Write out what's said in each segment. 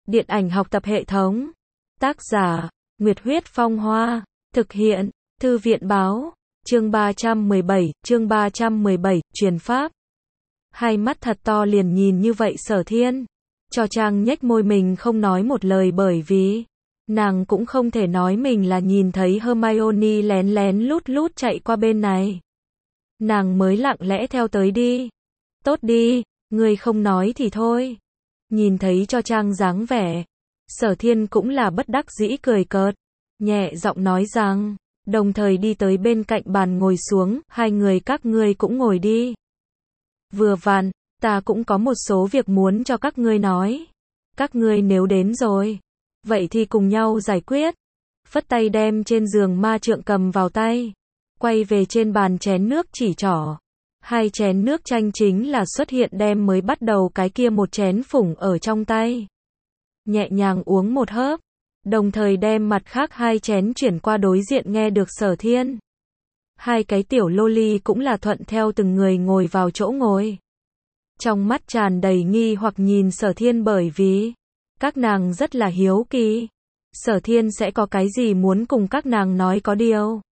Điện ảnh học tập hệ thống. Tác giả, Nguyệt Huyết Phong Hoa. Thực hiện, Thư viện Báo. Chương 317, truyền pháp. Hai mắt thật to liền nhìn như vậy Sở Thiên. Cho Trang nhếch môi mình không nói một lời bởi vì nàng cũng không thể nói mình là nhìn thấy Hermione lén lén lút lút chạy qua bên này. Nàng mới lặng lẽ theo tới đi. Tốt đi, ngươi không nói thì thôi. Nhìn thấy Cho Trang dáng vẻ, Sở Thiên cũng là bất đắc dĩ cười cợt, nhẹ giọng nói rằng, đồng thời đi tới bên cạnh bàn ngồi xuống, hai người các ngươi cũng ngồi đi. Vừa vặn, ta cũng có một số việc muốn cho các ngươi nói. Các ngươi nếu đến rồi, vậy thì cùng nhau giải quyết. Phất tay đem trên giường ma trượng cầm vào tay, quay về trên bàn chén nước chỉ trỏ. Hai chén nước chanh chính là xuất hiện đem mới bắt đầu cái kia một chén phủng ở trong tay. Nhẹ nhàng uống một hớp, đồng thời đem mặt khác hai chén chuyển qua đối diện nghe được Sở Thiên. Hai cái tiểu loli cũng là thuận theo từng người ngồi vào chỗ ngồi. Trong mắt tràn đầy nghi hoặc nhìn Sở Thiên bởi vì các nàng rất là hiếu kỳ. Sở Thiên sẽ có cái gì muốn cùng các nàng nói có điều.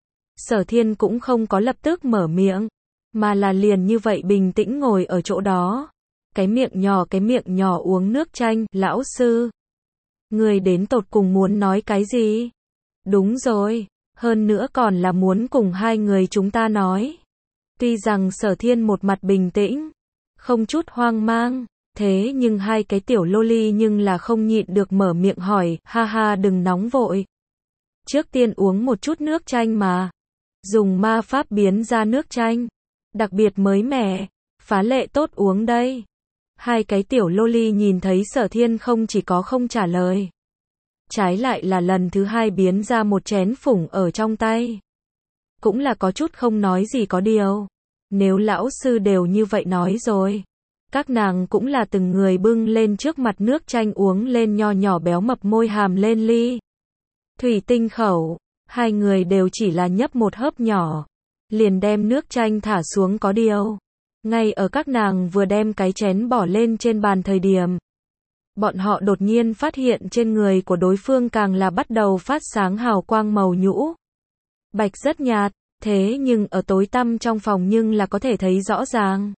Sở Thiên cũng không có lập tức mở miệng, mà là liền như vậy bình tĩnh ngồi ở chỗ đó. Cái miệng nhỏ uống nước chanh, lão sư. Người đến tột cùng muốn nói cái gì? Đúng rồi, hơn nữa còn là muốn cùng hai người chúng ta nói. Tuy rằng Sở Thiên một mặt bình tĩnh, không chút hoang mang, thế nhưng hai cái tiểu loli nhưng là không nhịn được mở miệng hỏi, ha ha đừng nóng vội. Trước tiên uống một chút nước chanh mà. Dùng ma pháp biến ra nước chanh. Đặc biệt mới mẻ, phá lệ tốt uống đây. Hai cái tiểu loli nhìn thấy Sở Thiên không chỉ có không trả lời, trái lại là lần thứ hai biến ra một chén phủng ở trong tay. Cũng là có chút không nói gì có điều. Nếu lão sư đều như vậy nói rồi, các nàng cũng là từng người bưng lên trước mặt nước chanh uống lên nho nhỏ béo mập môi hàm lên ly. Thủy tinh khẩu, hai người đều chỉ là nhấp một hớp nhỏ, liền đem nước chanh thả xuống có điều. Ngay ở các nàng vừa đem cái chén bỏ lên trên bàn thời điểm, bọn họ đột nhiên phát hiện trên người của đối phương càng là bắt đầu phát sáng hào quang màu nhũ bạch rất nhạt, thế nhưng ở tối tăm trong phòng nhưng là có thể thấy rõ ràng.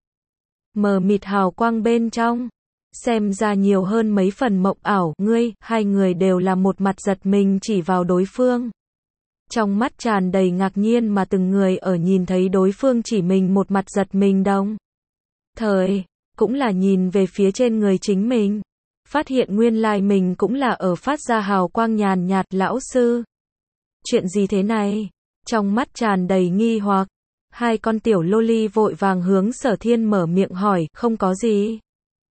Mờ mịt hào quang bên trong, xem ra nhiều hơn mấy phần mộng ảo. Ngươi, hai người đều là một mặt giật mình chỉ vào đối phương. Trong mắt tràn đầy ngạc nhiên mà từng người ở nhìn thấy đối phương chỉ mình một mặt giật mình đồng thời, cũng là nhìn về phía trên người chính mình. Phát hiện nguyên lai mình cũng là ở phát ra hào quang nhàn nhạt. Lão sư, chuyện gì thế này? Trong mắt tràn đầy nghi hoặc, hai con tiểu loli vội vàng hướng Sở Thiên mở miệng hỏi, không có gì.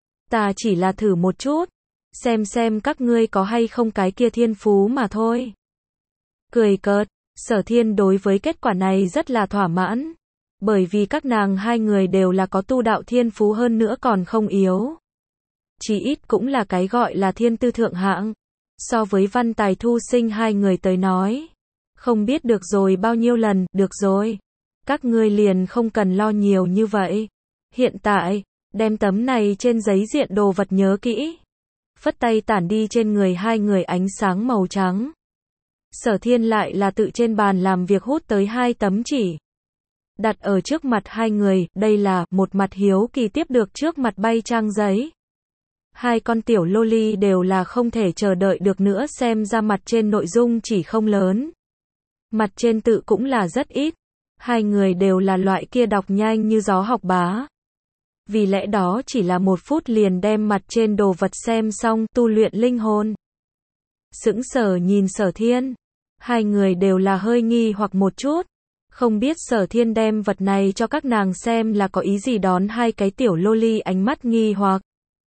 Ta chỉ là thử một chút, xem các ngươi có hay không cái kia thiên phú mà thôi. Cười cợt, Sở Thiên đối với kết quả này rất là thỏa mãn, bởi vì các nàng hai người đều là có tu đạo thiên phú hơn nữa còn không yếu. Chỉ ít cũng là cái gọi là thiên tư thượng hạng. So với Văn Tài Thu Sinh hai người tới nói, không biết được rồi bao nhiêu lần, được rồi. Các ngươi liền không cần lo nhiều như vậy. Hiện tại, đem tấm này trên giấy diện đồ vật nhớ kỹ. Phất tay tản đi trên người hai người ánh sáng màu trắng. Sở Thiên lại là tự trên bàn làm việc hút tới hai tấm chỉ. Đặt ở trước mặt hai người, đây là một mặt hiếu kỳ tiếp được trước mặt bay trang giấy. Hai con tiểu loli đều là không thể chờ đợi được nữa xem ra mặt trên nội dung chỉ không lớn. Mặt trên tự cũng là rất ít. Hai người đều là loại kia đọc nhanh như gió học bá. Vì lẽ đó chỉ là 1 phút liền đem mặt trên đồ vật xem xong, tu luyện linh hồn. Sững sờ nhìn Sở Thiên. Hai người đều là hơi nghi hoặc một chút. Không biết Sở Thiên đem vật này cho các nàng xem là có ý gì đón hai cái tiểu loli ánh mắt nghi hoặc.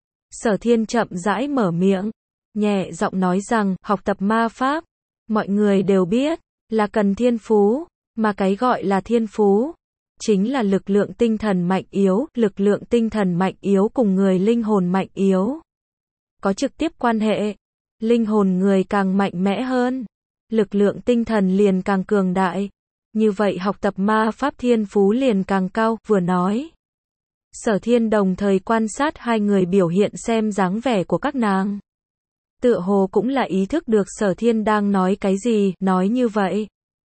Sở Thiên chậm rãi mở miệng, nhẹ giọng nói rằng, học tập ma pháp, mọi người đều biết, là cần thiên phú, mà cái gọi là thiên phú, chính là lực lượng tinh thần mạnh yếu. Lực lượng tinh thần mạnh yếu cùng người linh hồn mạnh yếu có trực tiếp quan hệ. Linh hồn người càng mạnh mẽ hơn, lực lượng tinh thần liền càng cường đại. Như vậy học tập ma pháp thiên phú liền càng cao. Vừa nói, Sở Thiên đồng thời quan sát hai người biểu hiện xem dáng vẻ của các nàng. Tựa hồ cũng là ý thức được Sở Thiên đang nói cái gì, nói như vậy.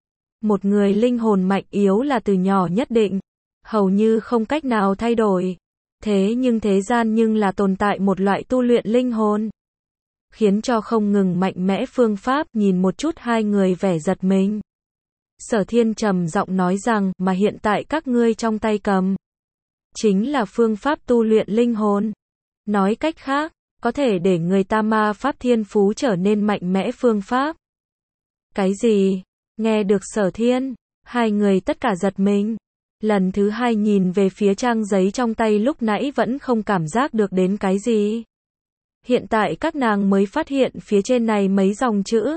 Một người linh hồn mạnh yếu là từ nhỏ nhất định, hầu như không cách nào thay đổi. Thế nhưng thế gian nhưng là tồn tại một loại tu luyện linh hồn, khiến cho không ngừng mạnh mẽ phương pháp, nhìn một chút hai người vẻ giật mình. Sở Thiên trầm giọng nói rằng, mà hiện tại các ngươi trong tay cầm, chính là phương pháp tu luyện linh hồn. Nói cách khác, có thể để người ta ma pháp thiên phú trở nên mạnh mẽ phương pháp. Cái gì? Nghe được Sở Thiên, hai người tất cả giật mình. Lần thứ hai nhìn về phía trang giấy trong tay lúc nãy vẫn không cảm giác được đến cái gì. Hiện tại các nàng mới phát hiện phía trên này mấy dòng chữ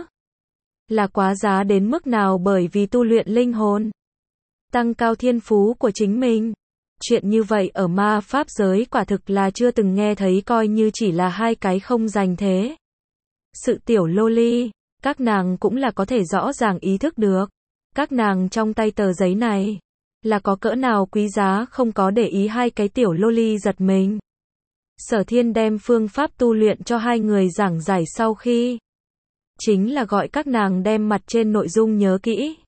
là quá giá đến mức nào, bởi vì tu luyện linh hồn, tăng cao thiên phú của chính mình. Chuyện như vậy ở ma pháp giới quả thực là chưa từng nghe thấy, coi như chỉ là hai cái không dành thế. Sự tiểu loli, các nàng cũng là có thể rõ ràng ý thức được. Các nàng trong tay tờ giấy này là có cỡ nào quý giá, không có để ý hai cái tiểu loli giật mình. Sở Thiên đem phương pháp tu luyện cho hai người giảng giải sau khi, chính là gọi các nàng đem mặt trên nội dung nhớ kỹ.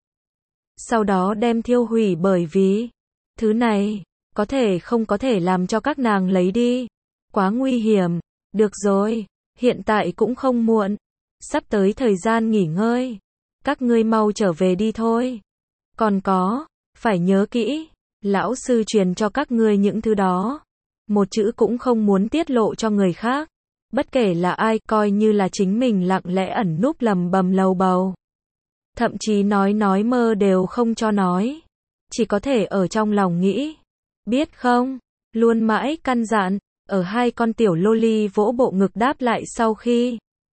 Sau đó đem thiêu hủy, bởi vì thứ này có thể không có thể làm cho các nàng lấy đi. Quá nguy hiểm. Được rồi, hiện tại cũng không muộn. Sắp tới thời gian nghỉ ngơi. Các ngươi mau trở về đi thôi. Còn có, phải nhớ kỹ, lão sư truyền cho các ngươi những thứ đó, một chữ cũng không muốn tiết lộ cho người khác. Bất kể là ai, coi như là chính mình lặng lẽ ẩn núp lầm bầm lầu bầu. Thậm chí nói mơ đều không cho nói. Chỉ có thể ở trong lòng nghĩ. Biết không? Luôn mãi căn dặn, ở hai con tiểu loli vỗ bộ ngực đáp lại sau khi.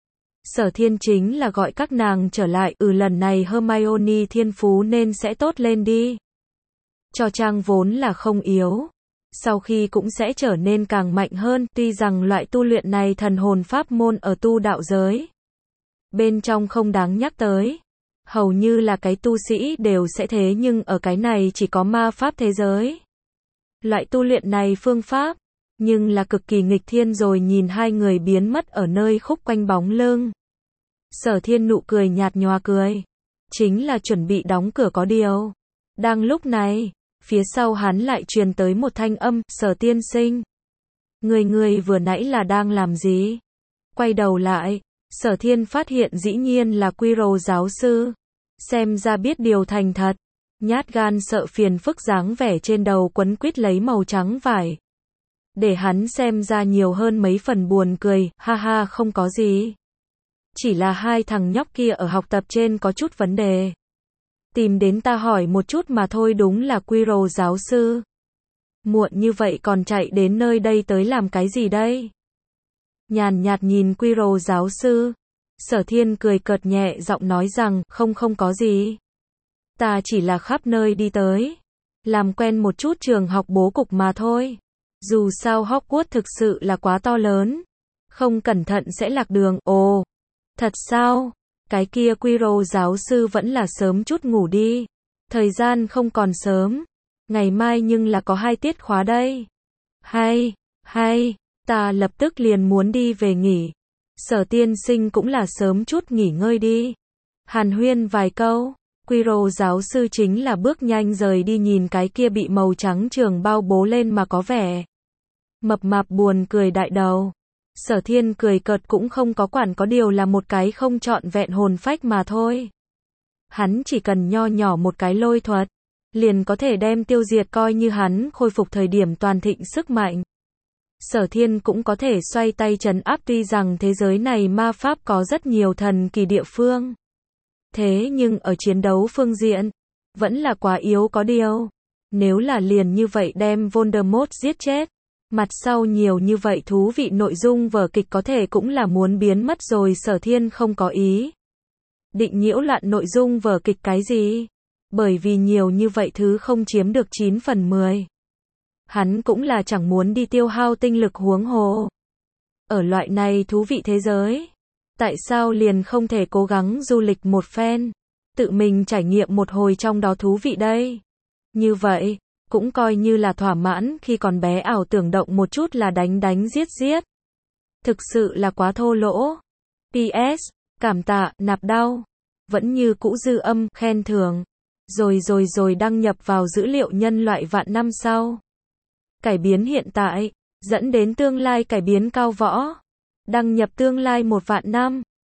Sở Thiên chính là gọi các nàng trở lại, lần này Hermione thiên phú nên sẽ tốt lên đi. Cho Trang vốn là không yếu, sau khi cũng sẽ trở nên càng mạnh hơn, tuy rằng loại tu luyện này thần hồn pháp môn ở tu đạo giới bên trong không đáng nhắc tới. Hầu như là cái tu sĩ đều sẽ thế, nhưng ở cái này chỉ có ma pháp thế giới. Loại tu luyện này phương pháp, nhưng là cực kỳ nghịch thiên rồi. Nhìn hai người biến mất ở nơi khúc quanh bóng lưng. Sở Thiên nụ cười nhạt nhòa cười. Chính là chuẩn bị đóng cửa có điều. Đang lúc này, phía sau hắn lại truyền tới một thanh âm, Sở tiên sinh. Người vừa nãy là đang làm gì? Quay đầu lại, Sở Thiên phát hiện dĩ nhiên là Quirrell giáo sư. Xem ra biết điều thành thật. Nhát gan sợ phiền phức dáng vẻ trên đầu quấn quýt lấy màu trắng vải. Để hắn xem ra nhiều hơn mấy phần buồn cười, ha ha, không có gì. Chỉ là hai thằng nhóc kia ở học tập trên có chút vấn đề. Tìm đến ta hỏi một chút mà thôi. Đúng là Quirrell giáo sư. Muộn như vậy còn chạy đến nơi đây tới làm cái gì đây? Nhàn nhạt nhìn Quirrell giáo sư. Sở Thiên cười cợt nhẹ giọng nói rằng, không có gì. Ta chỉ là khắp nơi đi tới, làm quen một chút trường học bố cục mà thôi. Dù sao Hogwarts thực sự là quá to lớn, không cẩn thận sẽ lạc đường. Ồ, thật sao? Cái kia Quirrell giáo sư vẫn là sớm chút ngủ đi. Thời gian không còn sớm. Ngày mai nhưng là có 2 tiết khóa đây. Hay, ta lập tức liền muốn đi về nghỉ. Sở tiên sinh cũng là sớm chút nghỉ ngơi đi. Hàn huyên vài câu. Quirrell giáo sư chính là bước nhanh rời đi, nhìn cái kia bị màu trắng trường bao bố lên mà có vẻ mập mạp buồn cười đại đầu. Sở Thiên cười cợt cũng không có quản, có điều là một cái không trọn vẹn hồn phách mà thôi. Hắn chỉ cần nho nhỏ một cái lôi thuật, liền có thể đem tiêu diệt, coi như hắn khôi phục thời điểm toàn thịnh sức mạnh. Sở Thiên cũng có thể xoay tay trấn áp, tuy rằng thế giới này ma pháp có rất nhiều thần kỳ địa phương. Thế nhưng ở chiến đấu phương diện, vẫn là quá yếu, có điều. Nếu là liền như vậy đem Voldemort giết chết, mặt sau nhiều như vậy thú vị nội dung vở kịch có thể cũng là muốn biến mất rồi. Sở Thiên không có ý định nhiễu loạn nội dung vở kịch cái gì, bởi vì nhiều như vậy thứ không chiếm được 9 phần 10. Hắn cũng là chẳng muốn đi tiêu hao tinh lực, huống hồ ở loại này thú vị thế giới, tại sao liền không thể cố gắng du lịch một phen, tự mình trải nghiệm một hồi trong đó thú vị đây. Như vậy, cũng coi như là thỏa mãn. Khi còn bé ảo tưởng động một chút là đánh giết. Thực sự là quá thô lỗ. PS, cảm tạ, nạp đau. Vẫn như cũ dư âm, khen thưởng. Rồi đăng nhập vào dữ liệu nhân loại vạn năm sau. Cải biến hiện tại, dẫn đến tương lai cải biến cao võ. Đăng nhập tương lai 1 vạn năm.